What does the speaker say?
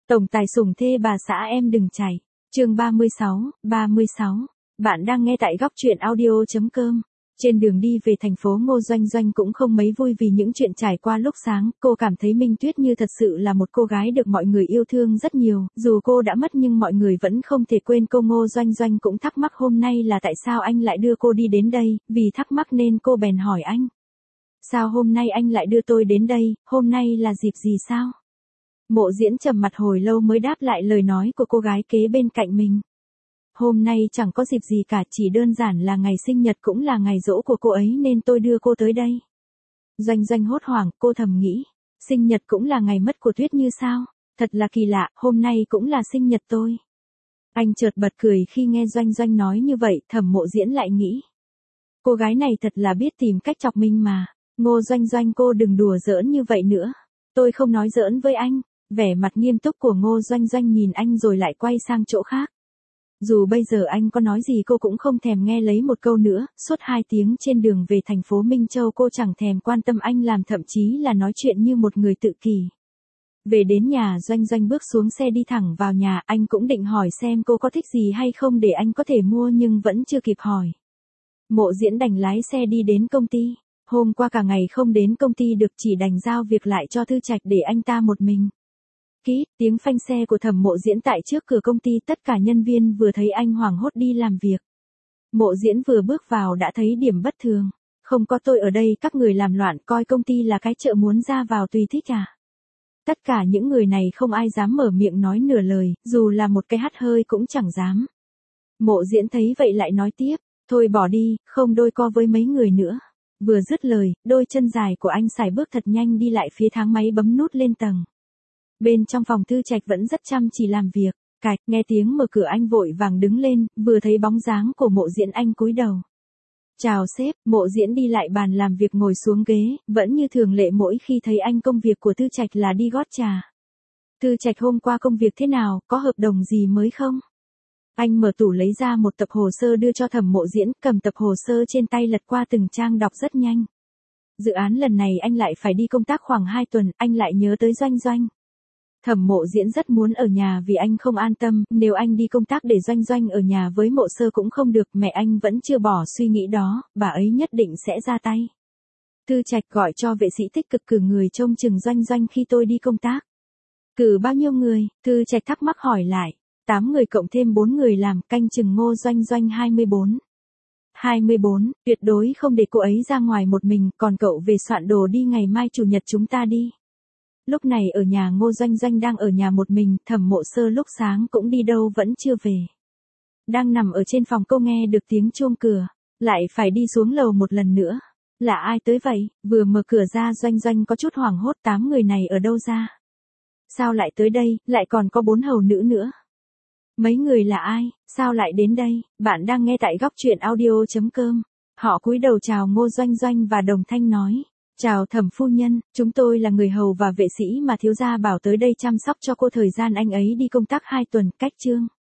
Tổng tài sủng thê bà xã em đừng chạy. Chương 36. Bạn đang nghe tại góc truyện audio.com. Trên đường đi về thành phố Ngô Doanh Doanh cũng không mấy vui vì những chuyện trải qua lúc sáng, cô cảm thấy Minh Tuyết Như thật sự là một cô gái được mọi người yêu thương rất nhiều, dù cô đã mất nhưng mọi người vẫn không thể quên cô. Ngô Doanh Doanh cũng thắc mắc hôm nay là tại sao anh lại đưa cô đi đến đây, vì thắc mắc nên cô bèn hỏi anh. Sao hôm nay anh lại đưa tôi đến đây, hôm nay là dịp gì sao? Mộ Diễn trầm mặt hồi lâu mới đáp lại lời nói của cô gái kế bên cạnh mình. Hôm nay chẳng có dịp gì cả, chỉ đơn giản là ngày sinh nhật cũng là ngày giỗ của cô ấy nên tôi đưa cô tới đây. Doanh Doanh hốt hoảng, cô thầm nghĩ, sinh nhật cũng là ngày mất của Tuyết Như sao? Thật là kỳ lạ, hôm nay cũng là sinh nhật tôi. Anh chợt bật cười khi nghe Doanh Doanh nói như vậy, Thẩm Mộ Diễn lại nghĩ. Cô gái này thật là biết tìm cách chọc mình mà. Ngô Doanh Doanh, cô đừng đùa giỡn như vậy nữa. Tôi không nói giỡn với anh. Vẻ mặt nghiêm túc của Ngô Doanh Doanh nhìn anh rồi lại quay sang chỗ khác. Dù bây giờ anh có nói gì cô cũng không thèm nghe lấy một câu nữa, suốt 2 tiếng trên đường về thành phố Minh Châu cô chẳng thèm quan tâm anh làm, thậm chí là nói chuyện như một người tự kỷ. Về đến nhà, Doanh Doanh bước xuống xe đi thẳng vào nhà, anh cũng định hỏi xem cô có thích gì hay không để anh có thể mua nhưng vẫn chưa kịp hỏi. Mộ Diễn đành lái xe đi đến công ty. Hôm qua cả ngày không đến công ty được, chỉ đành giao việc lại cho Thư Trạch để anh ta một mình. Tiếng phanh xe của Thẩm Mộ Diễn tại trước cửa công ty, tất cả nhân viên vừa thấy anh hoảng hốt đi làm việc. Mộ Diễn vừa bước vào đã thấy điểm bất thường. Không có tôi ở đây các người làm loạn, coi công ty là cái chợ muốn ra vào tùy thích à? Tất cả những người này không ai dám mở miệng nói nửa lời, dù là một cái hắt hơi cũng chẳng dám. Mộ Diễn thấy vậy lại nói tiếp, thôi bỏ đi, không đôi co với mấy người nữa. Vừa dứt lời, đôi chân dài của anh sải bước thật nhanh đi lại phía thang máy bấm nút lên tầng. Bên trong phòng Thư Trạch vẫn rất chăm chỉ làm việc. Cạch, nghe tiếng mở cửa anh vội vàng đứng lên, vừa thấy bóng dáng của Mộ Diễn anh cúi đầu. Chào sếp. Mộ Diễn đi lại bàn làm việc ngồi xuống ghế, vẫn như thường lệ mỗi khi thấy anh công việc của Thư Trạch là đi gót trà. Thư Trạch, hôm qua công việc thế nào, có hợp đồng gì mới không? Anh mở tủ lấy ra một tập hồ sơ đưa cho Thẩm Mộ Diễn, cầm tập hồ sơ trên tay lật qua từng trang đọc rất nhanh. Dự án lần này anh lại phải đi công tác khoảng 2 tuần, anh lại nhớ tới Doanh Doanh. Thẩm Mộ Diễn rất muốn ở nhà vì anh không an tâm, nếu anh đi công tác để Doanh Doanh ở nhà với Mộ Sơ cũng không được, mẹ anh vẫn chưa bỏ suy nghĩ đó, bà ấy nhất định sẽ ra tay. Thư Trạch, gọi cho vệ sĩ tích cực cử người trông chừng Doanh Doanh khi tôi đi công tác. Cử bao nhiêu người? Thư Trạch thắc mắc hỏi lại. 8 người cộng thêm 4 người làm canh chừng Ngô Doanh Doanh. 24, tuyệt đối không để cô ấy ra ngoài một mình, còn cậu về soạn đồ đi, ngày mai chủ nhật chúng ta đi. Lúc này ở nhà Ngô Doanh Doanh đang ở nhà một mình, Thẩm Mộ Sơ lúc sáng cũng đi đâu vẫn chưa về. Đang nằm ở trên phòng cô nghe được tiếng chuông cửa, lại phải đi xuống lầu một lần nữa. Là ai tới vậy? Vừa mở cửa ra Doanh Doanh có chút hoảng hốt, 8 người này ở đâu ra? Sao lại tới đây, lại còn có 4 hầu nữ nữa? Mấy người là ai, sao lại đến đây? Bạn đang nghe tại góc truyện audio.com. Họ cúi đầu chào Ngô Doanh Doanh và đồng thanh nói. Chào Thẩm phu nhân, chúng tôi là người hầu và vệ sĩ mà thiếu gia bảo tới đây chăm sóc cho cô thời gian anh ấy đi công tác 2 tuần. Cách chương.